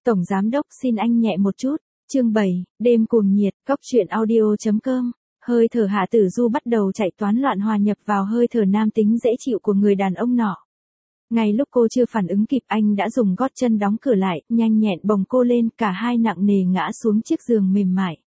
Tổng giám đốc xin anh nhẹ một chút. Chương 7, đêm cuồng nhiệt, góc truyện audio.com. Hơi thở Hạ Tử Du bắt đầu chạy toán loạn hòa nhập vào hơi thở nam tính dễ chịu của người đàn ông nọ. Ngay lúc cô chưa phản ứng kịp, anh đã dùng gót chân đóng cửa lại, nhanh nhẹn bồng cô lên, cả hai nặng nề ngã xuống chiếc giường mềm mại.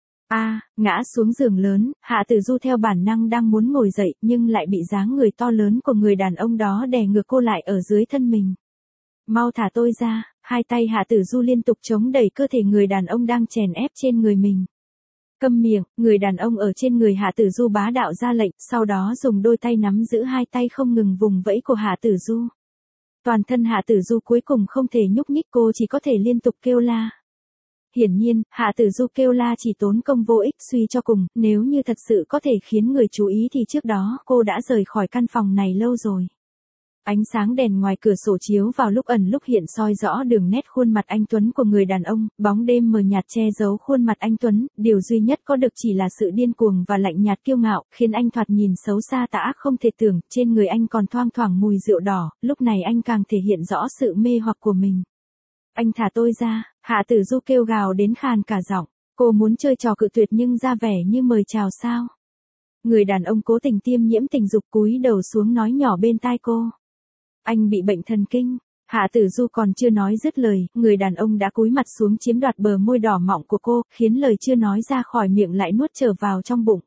Ngã xuống giường lớn, Hạ Tử Du theo bản năng đang muốn ngồi dậy, nhưng lại bị dáng người to lớn của người đàn ông đó đè ngược cô lại ở dưới thân mình. Mau thả tôi ra, hai tay Hạ Tử Du liên tục chống đẩy cơ thể người đàn ông đang chèn ép trên người mình. Câm miệng, người đàn ông ở trên người Hạ Tử Du bá đạo ra lệnh, sau đó dùng đôi tay nắm giữ hai tay không ngừng vùng vẫy của Hạ Tử Du. Toàn thân Hạ Tử Du cuối cùng không thể nhúc nhích, cô chỉ có thể liên tục kêu la. Hiển nhiên, Hạ Tử Du kêu la chỉ tốn công vô ích, suy cho cùng, nếu như thật sự có thể khiến người chú ý thì trước đó cô đã rời khỏi căn phòng này lâu rồi. Ánh sáng đèn ngoài cửa sổ chiếu vào lúc ẩn lúc hiện soi rõ đường nét khuôn mặt anh tuấn của người đàn ông, bóng đêm mờ nhạt che giấu khuôn mặt anh tuấn, điều duy nhất có được chỉ là sự điên cuồng và lạnh nhạt kiêu ngạo, khiến anh thoạt nhìn xấu xa tà ác không thể tưởng, trên người anh còn thoang thoảng mùi rượu đỏ, lúc này anh càng thể hiện rõ sự mê hoặc của mình. Anh thả tôi ra, Hạ Tử Du kêu gào đến khàn cả giọng, cô muốn chơi trò cự tuyệt nhưng ra vẻ như mời chào sao. Người đàn ông cố tình tiêm nhiễm tình dục cúi đầu xuống nói nhỏ bên tai cô. Anh bị bệnh thần kinh. Hạ Tử Du còn chưa nói dứt lời, người đàn ông đã cúi mặt xuống chiếm đoạt bờ môi đỏ mọng của cô, khiến lời chưa nói ra khỏi miệng lại nuốt trở vào trong bụng.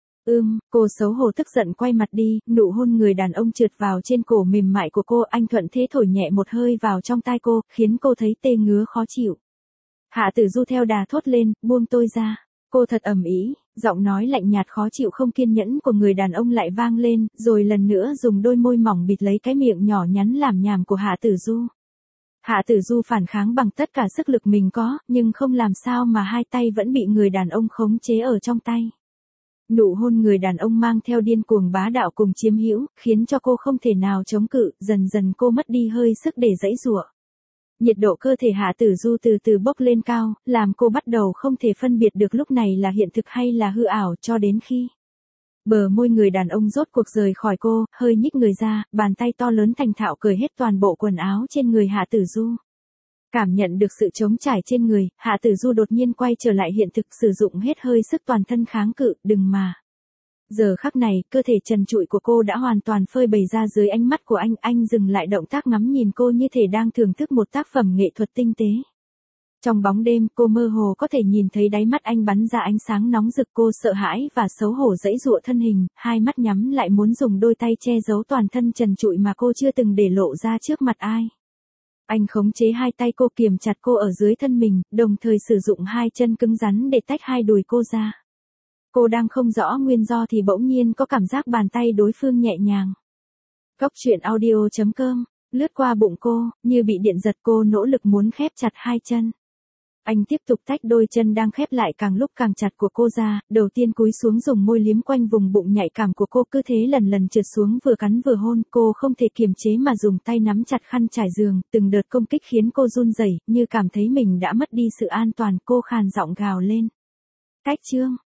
Cô xấu hổ tức giận quay mặt đi, nụ hôn người đàn ông trượt vào trên cổ mềm mại của cô, anh thuận thế thổi nhẹ một hơi vào trong tai cô, khiến cô thấy tê ngứa khó chịu. Hạ Tử Du theo đà thốt lên, buông tôi ra. Cô thật ầm ĩ, giọng nói lạnh nhạt khó chịu không kiên nhẫn của người đàn ông lại vang lên, rồi lần nữa dùng đôi môi mỏng bịt lấy cái miệng nhỏ nhắn làm nhảm của Hạ Tử Du. Hạ Tử Du phản kháng bằng tất cả sức lực mình có, nhưng không làm sao mà hai tay vẫn bị người đàn ông khống chế ở trong tay. Nụ hôn người đàn ông mang theo điên cuồng bá đạo cùng chiếm hữu, khiến cho cô không thể nào chống cự, dần dần cô mất đi hơi sức để giãy giụa. Nhiệt độ cơ thể Hạ Tử Du từ từ bốc lên cao, làm cô bắt đầu không thể phân biệt được lúc này là hiện thực hay là hư ảo, cho đến khi bờ môi người đàn ông rốt cuộc rời khỏi cô, hơi nhích người ra, bàn tay to lớn thành thạo cởi hết toàn bộ quần áo trên người Hạ Tử Du. Cảm nhận được sự trống trải trên người, Hạ Tử Du đột nhiên quay trở lại hiện thực, sử dụng hết hơi sức toàn thân kháng cự, đừng mà. Giờ khắc này, cơ thể trần trụi của cô đã hoàn toàn phơi bày ra dưới ánh mắt của anh dừng lại động tác ngắm nhìn cô như thể đang thưởng thức một tác phẩm nghệ thuật tinh tế. Trong bóng đêm, cô mơ hồ có thể nhìn thấy đáy mắt anh bắn ra ánh sáng nóng rực, cô sợ hãi và xấu hổ giãy giụa thân hình, hai mắt nhắm lại muốn dùng đôi tay che giấu toàn thân trần trụi mà cô chưa từng để lộ ra trước mặt ai. Anh khống chế hai tay cô, kiềm chặt cô ở dưới thân mình, đồng thời sử dụng hai chân cứng rắn để tách hai đùi cô ra. Cô đang không rõ nguyên do thì bỗng nhiên có cảm giác bàn tay đối phương nhẹ nhàng. Góc truyện audio.com, lướt qua bụng cô, như bị điện giật, cô nỗ lực muốn khép chặt hai chân. Anh tiếp tục tách đôi chân đang khép lại càng lúc càng chặt của cô ra, đầu tiên cúi xuống dùng môi liếm quanh vùng bụng nhạy cảm của cô, cứ thế lần lần trượt xuống vừa cắn vừa hôn, cô không thể kiềm chế mà dùng tay nắm chặt khăn trải giường, từng đợt công kích khiến cô run rẩy, như cảm thấy mình đã mất đi sự an toàn, cô khàn giọng gào lên. Cách chương